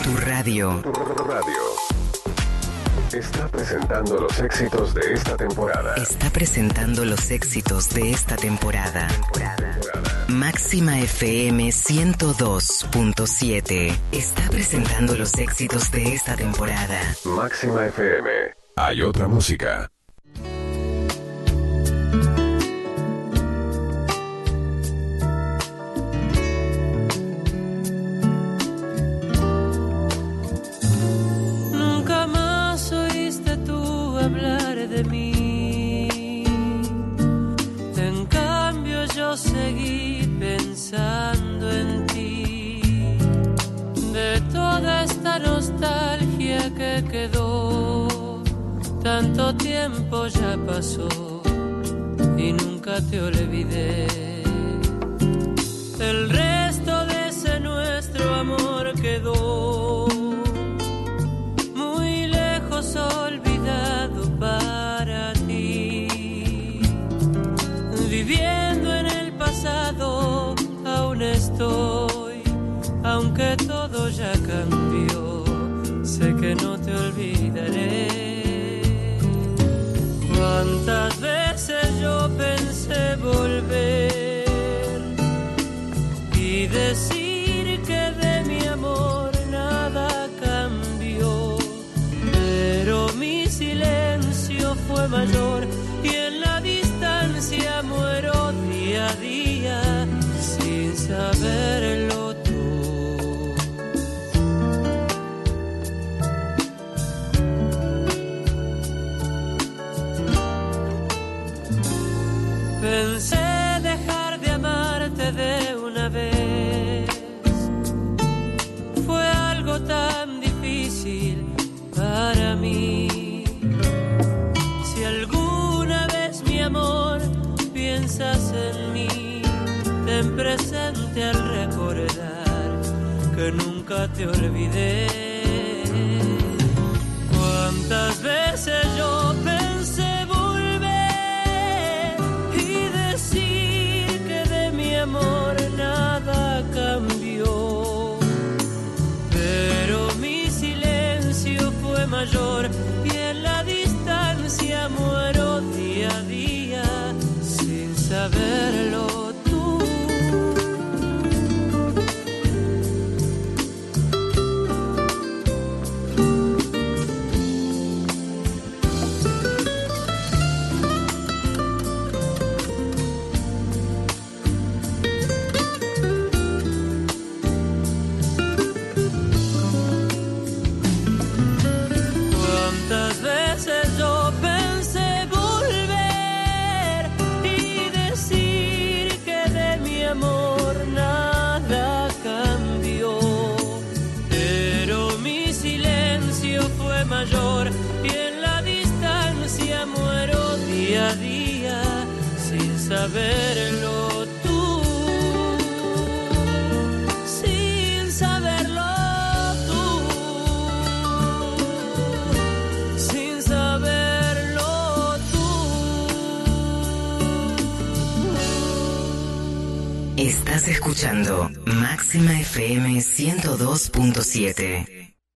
Tu radio está presentando los éxitos de esta temporada. Máxima FM 102.7 está presentando los éxitos de esta temporada. Máxima FM. Hay otra música. Nunca más oíste tú hablar de mí. En cambio yo seguí pensando en ti. De toda esta nostalgia que quedó, tanto tiempo ya pasó y nunca te olvidé. El resto de ese nuestro amor quedó muy lejos, olvidado para ti. Viviendo en el pasado aún estoy, aunque todo ya cambió, sé que no te olvidaré. Cuántas veces yo pensé volver y decir que de mi amor nada cambió, pero mi silencio fue mayor y en la distancia muero día a día sin saberlo tú. Pensé dejar de amarte de una vez, fue algo tan difícil para mí. Si alguna vez, mi amor, piensas en mí, ten presente al recordar que nunca te olvidé. Cuántas veces yo pensé volver y decir que de mi amor nada cambió, pero mi silencio fue mayor y en la distancia muero día a día sin saberlo tú. Cuántas veces yo pensé volver y decir que de mi amor nada cambió, pero mi silencio fue mayor y en la distancia muero día a día sin saberlo tú, sin saberlo tú, sin saberlo tú. Estás escuchando Máxima FM 102.7.